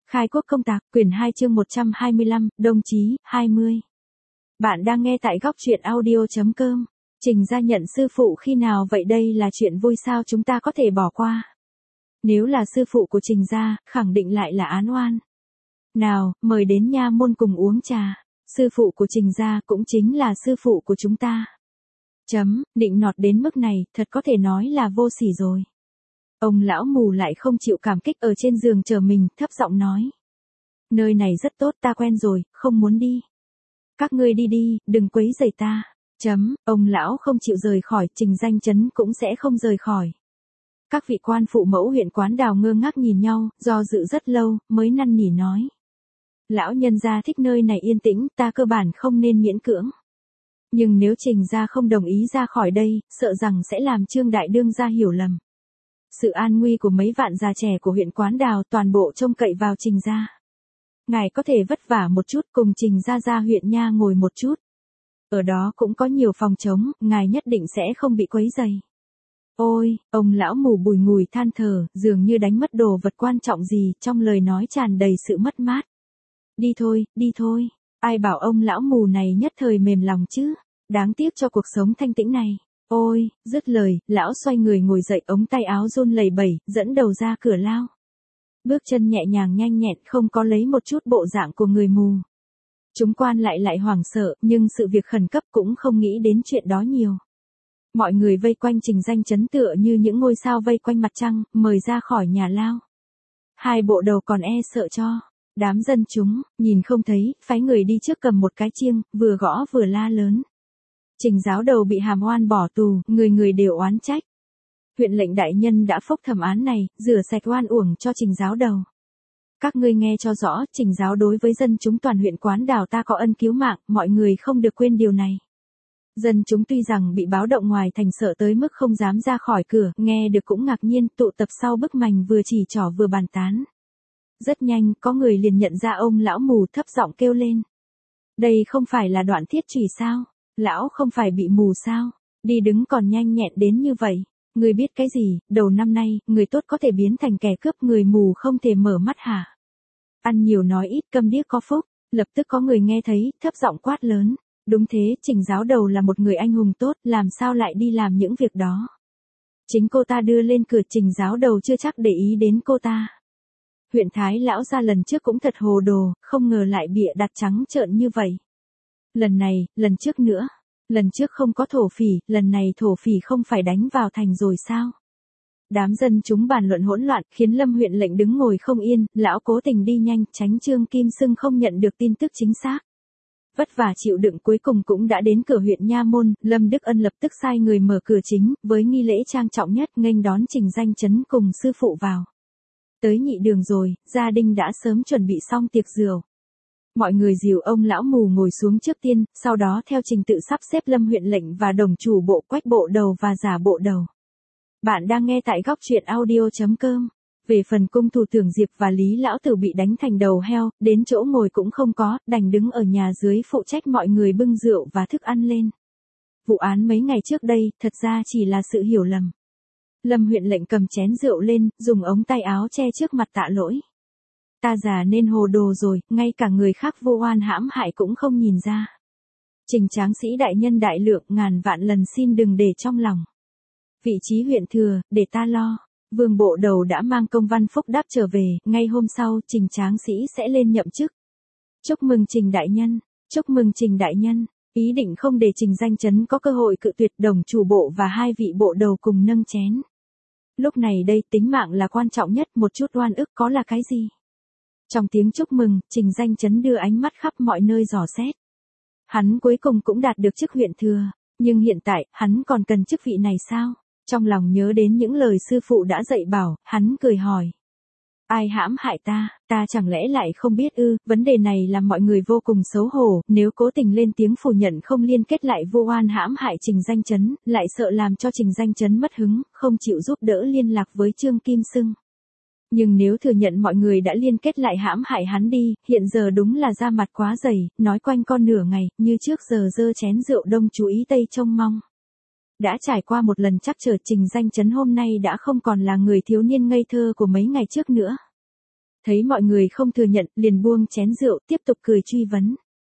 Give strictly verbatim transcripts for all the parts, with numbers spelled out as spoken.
Khai quốc công tạc, quyển hai chương một trăm hai mươi lăm, đồng chí, hai mươi. Bạn đang nghe tại góc truyện audio.com. Trình Gia nhận sư phụ khi nào vậy, đây là chuyện vui sao chúng ta có thể bỏ qua. Nếu là sư phụ của Trình Gia, khẳng định lại là án oan. Nào, mời đến nha môn cùng uống trà. Sư phụ của Trình Gia cũng chính là sư phụ của chúng ta. Chấm, định nọt đến mức này, thật có thể nói là vô sỉ rồi. Ông lão mù lại không chịu cảm kích ở trên giường chờ mình, thấp giọng nói. Nơi này rất tốt, ta quen rồi, không muốn đi. Các ngươi đi đi, đừng quấy rầy ta. Chấm, ông lão không chịu rời khỏi, Trình Danh Chấn cũng sẽ không rời khỏi. Các vị quan phụ mẫu huyện Quán Đào ngơ ngác nhìn nhau, do dự rất lâu, mới năn nỉ nói. Lão nhân gia thích nơi này yên tĩnh, ta cơ bản không nên miễn cưỡng. Nhưng nếu Trình Gia không đồng ý ra khỏi đây, sợ rằng sẽ làm Trương Đại Đương gia hiểu lầm. Sự an nguy của mấy vạn già trẻ của huyện Quán Đào toàn bộ trông cậy vào Trình Gia. Ngài có thể vất vả một chút cùng Trình Gia ra huyện nha ngồi một chút. Ở đó cũng có nhiều phòng trống, ngài nhất định sẽ không bị quấy rầy. Ôi, ông lão mù bùi ngùi than thở, dường như đánh mất đồ vật quan trọng gì, trong lời nói tràn đầy sự mất mát. Đi thôi, đi thôi, ai bảo ông lão mù này nhất thời mềm lòng chứ, đáng tiếc cho cuộc sống thanh tĩnh này. Ôi, dứt lời, lão xoay người ngồi dậy, ống tay áo run lẩy bẩy, dẫn đầu ra cửa lao. Bước chân nhẹ nhàng nhanh nhẹn, không có lấy một chút bộ dạng của người mù. Chúng quan lại lại hoảng sợ, nhưng sự việc khẩn cấp cũng không nghĩ đến chuyện đó nhiều. Mọi người vây quanh Trình Danh Chấn tựa như những ngôi sao vây quanh mặt trăng, mời ra khỏi nhà lao. Hai bộ đầu còn e sợ cho. Đám dân chúng, nhìn không thấy, phái người đi trước cầm một cái chiêng, vừa gõ vừa la lớn. Trình giáo đầu bị hàm oan bỏ tù, người người đều oán trách. Huyện lệnh đại nhân đã phúc thẩm án này, rửa sạch oan uổng cho Trình giáo đầu. Các ngươi nghe cho rõ, Trình giáo đối với dân chúng toàn huyện Quán Đào ta có ân cứu mạng, mọi người không được quên điều này. Dân chúng tuy rằng bị báo động ngoài thành sợ tới mức không dám ra khỏi cửa, nghe được cũng ngạc nhiên, tụ tập sau bức mành vừa chỉ trỏ vừa bàn tán. Rất nhanh, có người liền nhận ra ông lão mù, thấp giọng kêu lên. Đây không phải là Đoạn Thiết Chủy sao? Lão không phải bị mù sao? Đi đứng còn nhanh nhẹn đến như vậy. Người biết cái gì, đầu năm nay, người tốt có thể biến thành kẻ cướp, người mù không thể mở mắt hả? Ăn nhiều nói ít, câm điếc có phúc. Lập tức có người nghe thấy, thấp giọng quát lớn. Đúng thế, Trình giáo đầu là một người anh hùng tốt, làm sao lại đi làm những việc đó? Chính cô ta đưa lên cửa, Trình giáo đầu chưa chắc để ý đến cô ta. Huyện Thái lão gia lần trước cũng thật hồ đồ, không ngờ lại bịa đặt trắng trợn như vậy. Lần này, lần trước nữa. Lần trước không có thổ phỉ, lần này thổ phỉ không phải đánh vào thành rồi sao? Đám dân chúng bàn luận hỗn loạn, khiến Lâm huyện lệnh đứng ngồi không yên, lão cố tình đi nhanh, tránh Trương Kim Sưng không nhận được tin tức chính xác. Vất vả chịu đựng cuối cùng cũng đã đến cửa huyện nha môn, Lâm Đức Ân lập tức sai người mở cửa chính, với nghi lễ trang trọng nhất nghênh đón Trình Danh Chấn cùng sư phụ vào. Tới nhị đường rồi, gia đình đã sớm chuẩn bị xong tiệc rượu. Mọi người dìu ông lão mù ngồi xuống trước tiên, sau đó theo trình tự sắp xếp Lâm huyện lệnh và đồng chủ bộ, Quách bộ đầu và giả bộ đầu. Bạn đang nghe tại góc truyện audio.com. Về phần cung thủ tưởng Diệp và Lý lão tử bị đánh thành đầu heo, đến chỗ ngồi cũng không có, đành đứng ở nhà dưới phụ trách mọi người bưng rượu và thức ăn lên. Vụ án mấy ngày trước đây, thật ra chỉ là sự hiểu lầm. Lâm huyện lệnh cầm chén rượu lên, dùng ống tay áo che trước mặt tạ lỗi. Ta già nên hồ đồ rồi, ngay cả người khác vô oan hãm hại cũng không nhìn ra. Trình tráng sĩ đại nhân đại lượng, ngàn vạn lần xin đừng để trong lòng. Vị trí huyện thừa, để ta lo. Vương bộ đầu đã mang công văn phúc đáp trở về, ngay hôm sau, Trình tráng sĩ sẽ lên nhậm chức. Chúc mừng Trình đại nhân, chúc mừng Trình đại nhân. Ý định không để Trình Danh Chấn có cơ hội cự tuyệt, đồng chủ bộ và hai vị bộ đầu cùng nâng chén. Lúc này đây tính mạng là quan trọng nhất, một chút oan ức có là cái gì? Trong tiếng chúc mừng, Trình Danh Chấn đưa ánh mắt khắp mọi nơi dò xét. Hắn cuối cùng cũng đạt được chức huyện thừa, nhưng hiện tại, hắn còn cần chức vị này sao? Trong lòng nhớ đến những lời sư phụ đã dạy bảo, hắn cười hỏi. Ai hãm hại ta, ta chẳng lẽ lại không biết ư? Vấn đề này làm mọi người vô cùng xấu hổ, nếu cố tình lên tiếng phủ nhận không liên kết lại vô oan hãm hại Trình Danh Chấn, lại sợ làm cho Trình Danh Chấn mất hứng, không chịu giúp đỡ liên lạc với Trương Kim Sưng. Nhưng nếu thừa nhận mọi người đã liên kết lại hãm hại hắn đi, hiện giờ đúng là da mặt quá dày, nói quanh con nửa ngày, như trước giờ dơ chén rượu đông chú ý tây trông mong. Đã trải qua một lần trắc trở, Trình Danh Chấn hôm nay đã không còn là người thiếu niên ngây thơ của mấy ngày trước nữa. Thấy mọi người không thừa nhận, liền buông chén rượu, tiếp tục cười truy vấn.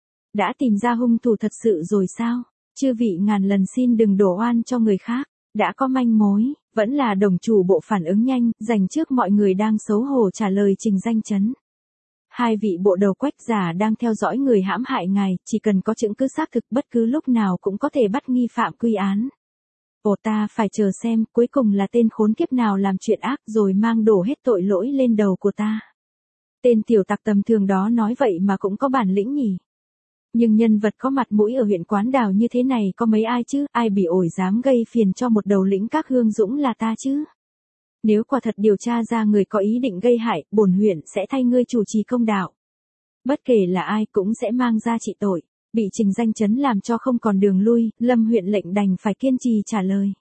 Đã tìm ra hung thủ thật sự rồi sao? Chư vị ngàn lần xin đừng đổ oan cho người khác. Đã có manh mối, vẫn là đồng chủ bộ phản ứng nhanh, dành trước mọi người đang xấu hổ trả lời Trình Danh Chấn. Hai vị bộ đầu quách giả đang theo dõi người hãm hại ngài, chỉ cần có chứng cứ xác thực bất cứ lúc nào cũng có thể bắt nghi phạm quy án. Ồ, ta phải chờ xem cuối cùng là tên khốn kiếp nào làm chuyện ác rồi mang đổ hết tội lỗi lên đầu của ta. Tên tiểu tặc tầm thường đó nói vậy mà cũng có bản lĩnh nhỉ. Nhưng nhân vật có mặt mũi ở huyện Quán Đào như thế này có mấy ai chứ, ai bị ổi dám gây phiền cho một đầu lĩnh các hương dũng là ta chứ. Nếu quả thật điều tra ra người có ý định gây hại, bổn huyện sẽ thay ngươi chủ trì công đạo. Bất kể là ai cũng sẽ mang ra trị tội. Bị Trình Danh Chấn làm cho không còn đường lui, Lâm huyện lệnh đành phải kiên trì trả lời.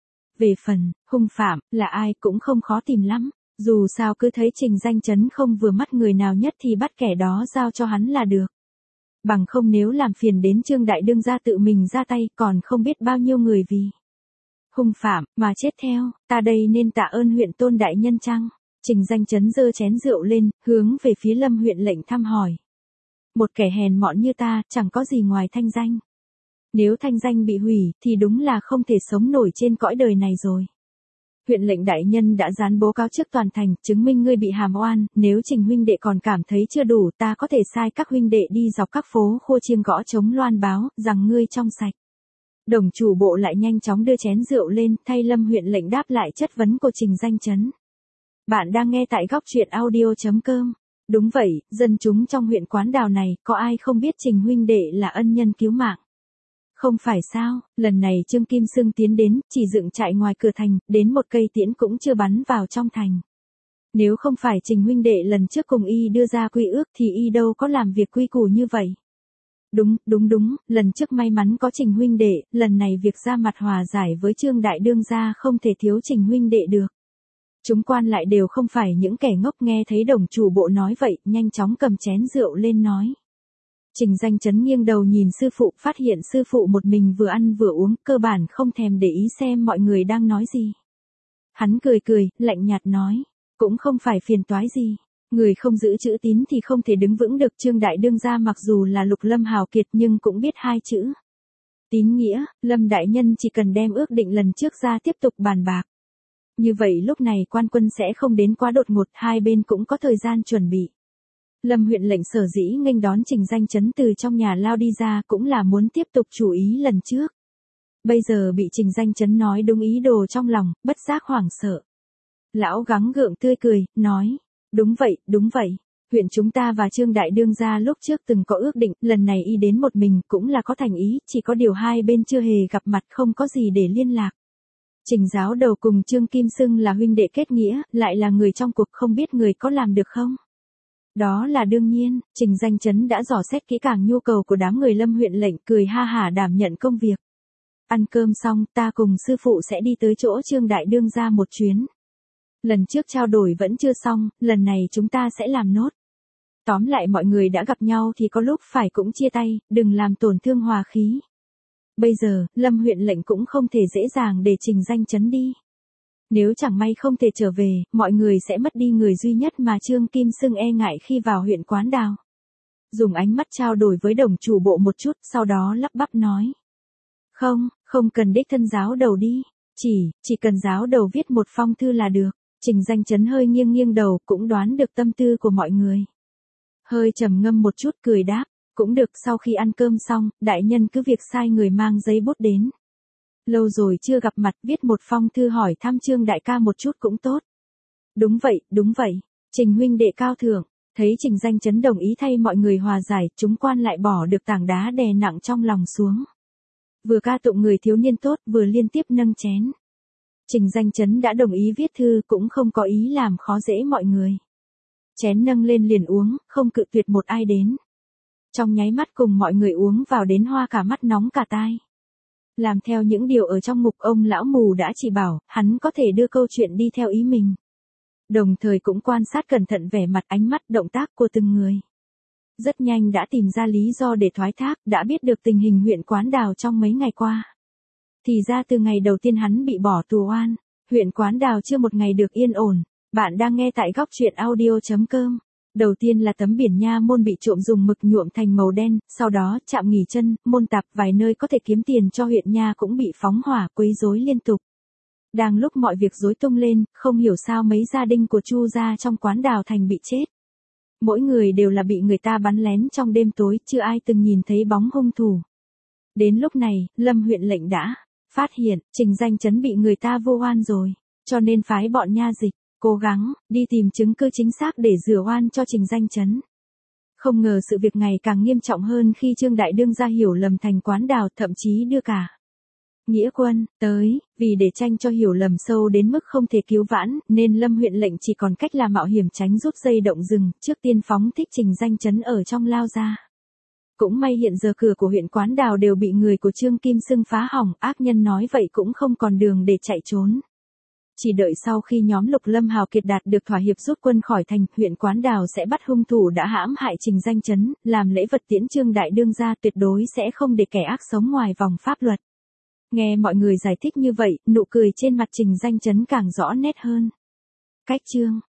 Về phần, hung phạm, là ai cũng không khó tìm lắm. Dù sao cứ thấy Trình Danh Chấn không vừa mắt người nào nhất thì bắt kẻ đó giao cho hắn là được. Bằng không nếu làm phiền đến Trương Đại Đương gia tự mình ra tay còn không biết bao nhiêu người vì hung phạm mà chết theo, ta đây nên tạ ơn huyện Tôn đại nhân chăng? Trình Danh Chấn giơ chén rượu lên, hướng về phía Lâm huyện lệnh thăm hỏi. Một kẻ hèn mọn như ta, chẳng có gì ngoài thanh danh. Nếu thanh danh bị hủy, thì đúng là không thể sống nổi trên cõi đời này rồi. Huyện lệnh đại nhân đã dán bố cáo trước toàn thành, chứng minh ngươi bị hàm oan, nếu Trình huynh đệ còn cảm thấy chưa đủ, ta có thể sai các huynh đệ đi dọc các phố khô chiêng gõ trống loan báo, rằng ngươi trong sạch. Đồng chủ bộ lại nhanh chóng đưa chén rượu lên, thay Lâm huyện lệnh đáp lại chất vấn của Trình Danh Chấn. Bạn đang nghe tại góc truyện audio chấm com. Đúng vậy, dân chúng trong huyện Quán Đào này, có ai không biết Trình huynh đệ là ân nhân cứu mạng. Không phải sao, lần này Trương Kim Sương tiến đến, chỉ dựng trại ngoài cửa thành, đến một cây tiễn cũng chưa bắn vào trong thành. Nếu không phải Trình huynh đệ lần trước cùng y đưa ra quy ước thì y đâu có làm việc quy củ như vậy. Đúng, đúng đúng, lần trước may mắn có Trình huynh đệ, lần này việc ra mặt hòa giải với Trương Đại Đương gia không thể thiếu Trình huynh đệ được. Chúng quan lại đều không phải những kẻ ngốc, nghe thấy đồng chủ bộ nói vậy, nhanh chóng cầm chén rượu lên nói. Trình Danh Chấn nghiêng đầu nhìn sư phụ, phát hiện sư phụ một mình vừa ăn vừa uống, cơ bản không thèm để ý xem mọi người đang nói gì. Hắn cười cười, lạnh nhạt nói, cũng không phải phiền toái gì. Người không giữ chữ tín thì không thể đứng vững được. Trương Đại Đương gia mặc dù là Lục Lâm hào kiệt nhưng cũng biết hai chữ tín nghĩa, Lâm đại nhân chỉ cần đem ước định lần trước ra tiếp tục bàn bạc. Như vậy lúc này quan quân sẽ không đến quá đột ngột, hai bên cũng có thời gian chuẩn bị. Lâm huyện lệnh sở dĩ nghênh đón Trình Danh Chấn từ trong nhà lao đi ra cũng là muốn tiếp tục chú ý lần trước. Bây giờ bị Trình Danh Chấn nói đúng ý đồ trong lòng, bất giác hoảng sợ. Lão gắng gượng tươi cười, nói, đúng vậy, đúng vậy. Huyện chúng ta và Trương Đại Đương gia lúc trước từng có ước định, lần này y đến một mình cũng là có thành ý, chỉ có điều hai bên chưa hề gặp mặt, không có gì để liên lạc. Trình giáo đầu cùng Trương Kim Sưng là huynh đệ kết nghĩa, lại là người trong cuộc, không biết người có làm được không? Đó là đương nhiên, Trình Danh Chấn đã dò xét kỹ càng nhu cầu của đám người Lâm huyện lệnh, cười ha hả đảm nhận công việc. Ăn cơm xong, ta cùng sư phụ sẽ đi tới chỗ Trương Đại Đương gia một chuyến. Lần trước trao đổi vẫn chưa xong, lần này chúng ta sẽ làm nốt. Tóm lại mọi người đã gặp nhau thì có lúc phải cũng chia tay, đừng làm tổn thương hòa khí. Bây giờ, Lâm huyện lệnh cũng không thể dễ dàng để Trình Danh Chấn đi. Nếu chẳng may không thể trở về, mọi người sẽ mất đi người duy nhất mà Trương Kim Sưng e ngại khi vào huyện Quán Đào. Dùng ánh mắt trao đổi với đồng chủ bộ một chút, sau đó lắp bắp nói. Không, không cần đích thân giáo đầu đi. Chỉ, chỉ cần giáo đầu viết một phong thư là được. Trình Danh Chấn hơi nghiêng nghiêng đầu, cũng đoán được tâm tư của mọi người. Hơi trầm ngâm một chút cười đáp. Cũng được, sau khi ăn cơm xong, đại nhân cứ việc sai người mang giấy bút đến. Lâu rồi chưa gặp mặt, viết một phong thư hỏi thăm Trương đại ca một chút cũng tốt. Đúng vậy, đúng vậy. Trình huynh đệ cao thượng. Thấy Trình Danh Chấn đồng ý thay mọi người hòa giải, chúng quan lại bỏ được tảng đá đè nặng trong lòng xuống. Vừa ca tụng người thiếu niên tốt, vừa liên tiếp nâng chén. Trình Danh Chấn đã đồng ý viết thư, cũng không có ý làm khó dễ mọi người. Chén nâng lên liền uống, không cự tuyệt một ai đến. Trong nháy mắt cùng mọi người uống vào đến hoa cả mắt nóng cả tai. Làm theo những điều ở trong mục, ông lão mù đã chỉ bảo, hắn có thể đưa câu chuyện đi theo ý mình. Đồng thời cũng quan sát cẩn thận vẻ mặt, ánh mắt, động tác của từng người. Rất nhanh đã tìm ra lý do để thoái thác, đã biết được tình hình huyện Quán Đào trong mấy ngày qua. Thì ra từ ngày đầu tiên hắn bị bỏ tù oan, huyện Quán Đào chưa một ngày được yên ổn. Bạn đang nghe tại góc truyện audio chấm com. Đầu tiên là tấm biển nha môn bị trộm dùng mực nhuộm thành màu đen, sau đó trạm nghỉ chân, môn tạp vài nơi có thể kiếm tiền cho huyện nha cũng bị phóng hỏa quấy rối liên tục. Đang lúc mọi việc rối tung lên, không hiểu sao mấy gia đình của Chu gia trong quán Đào Thành bị chết. Mỗi người đều là bị người ta bắn lén trong đêm tối, chưa ai từng nhìn thấy bóng hung thủ. Đến lúc này, Lâm huyện lệnh đã phát hiện, Trình Danh Chấn bị người ta vu oan rồi, cho nên phái bọn nha dịch cố gắng đi tìm chứng cứ chính xác để rửa oan cho Trình Danh Chấn. Không ngờ sự việc ngày càng nghiêm trọng hơn khi Trương Đại Đương gia hiểu lầm thành quán Đào, thậm chí đưa cả nghĩa quân tới, vì để tranh cho hiểu lầm sâu đến mức không thể cứu vãn, nên Lâm huyện lệnh chỉ còn cách là mạo hiểm tránh rút dây động rừng, trước tiên phóng thích Trình Danh Chấn ở trong lao ra. Cũng may hiện giờ cửa của huyện quán Đào đều bị người của Trương Kim Xưng phá hỏng, ác nhân nói vậy cũng không còn đường để chạy trốn. Chỉ đợi sau khi nhóm Lục Lâm Hào Kiệt đạt được thỏa hiệp rút quân khỏi thành, huyện quán Đào sẽ bắt hung thủ đã hãm hại Trình Danh Chấn, làm lễ vật tiễn Trương Đại Đương gia, tuyệt đối sẽ không để kẻ ác sống ngoài vòng pháp luật. Nghe mọi người giải thích như vậy, nụ cười trên mặt Trình Danh Chấn càng rõ nét hơn. Cách chương